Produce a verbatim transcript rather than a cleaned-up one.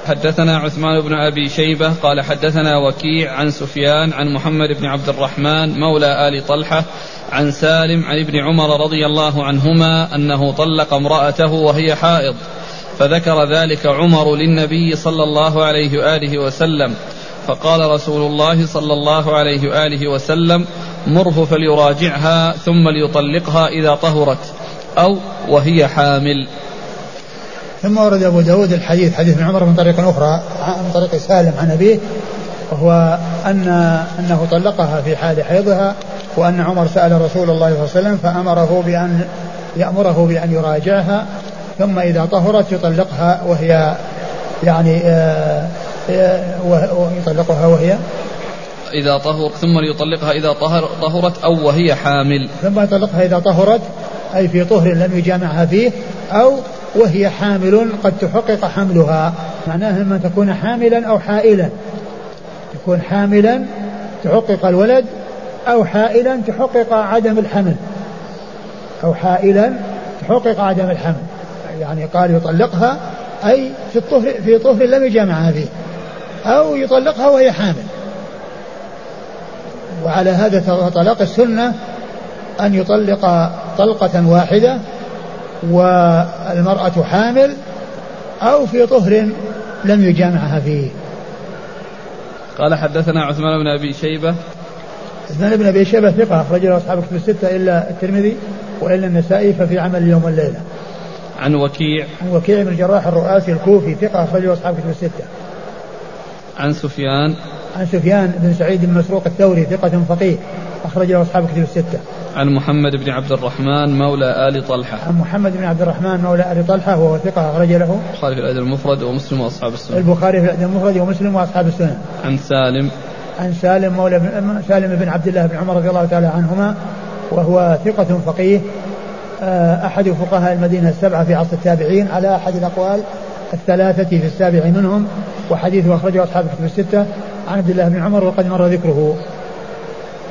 حدثنا عثمان بن أبي شيبة قال حدثنا وكيع عن سفيان عن محمد بن عبد الرحمن مولى آل طلحة عن سالم عن ابن عمر رضي الله عنهما أنه طلق امرأته وهي حائض، فذكر ذلك عمر للنبي صلى الله عليه وآله وسلم، فقال رسول الله صلى الله عليه وآله وسلم: مره فليراجعها ثم ليطلقها إذا طهرت أو وهي حامل. ثم ورد أبو داود الحديث حديث ابن عمر من طريق أخرى من طريق سالم عن أبيه، وهو أن أنه طلقها في حال حيضها، وأن عمر سأل رسول الله صلى الله عليه وسلم فأمره بأن يأمره بأن يراجعها ثم إذا طهرت يطلقها وهي يعني آه ويطلقها وهي إذا طهر ثم ليطلقها إذا طهر طهرت أو وهي حامل. ثم يطلقها إذا طهرت أي في طهر لم يجامعها فيه، أو وهي حامل قد تحقق حملها، معناه أن تكون حاملا أو حائلا، تكون حاملا تحقق الولد أو حائلا تحقق عدم الحمل، أو حائلا تحقق عدم الحمل. يعني قال يطلقها أي في الطهر في طهر لم يجامعها فيه، أو يطلقها وهي حامل. وعلى هذا طلاق السنة أن يطلق طلقة واحدة والمرأة حامل أو في طهر لم يجامعها فيه. قال حدثنا عثمان بن أبي شيبة. عثمان بن أبي شيبة ثقة أخرج له أصحاب الكتب الستة إلا الترمذي وإلا النسائي ففي عمل اليوم والليلة. عن وكيع. عن وكيع بن الجراح الرؤاسي الكوفي ثقة أخرج له أصحاب الكتب الستة. عن سفيان. عن سفيان بن سعيد بن مسروق الثوري ثقة فقيه أخرج له أصحاب الكتب الستة. عن محمد بن عبد الرحمن مولى آل طلحة. عن محمد بن عبد الرحمن مولى آل طلحة وهو ثقة أخرج له البخاري في الأدب المفرد ومسلم وأصحاب السنن. البخاري في الأدب المفرد ومسلم وأصحاب السنن. عن سالم. عن سالم مولى سالم بن عبد الله بن عمر رضي الله تعالى عنهما وهو ثقة فقيه أحد فقهاء المدينة السبعة في عصر التابعين على أحد الأقوال الثلاثة في السابع منهم، وحديثه أخرجه أصحاب الكتب الستة عن عبد الله بن عمر وقد مر ذكره.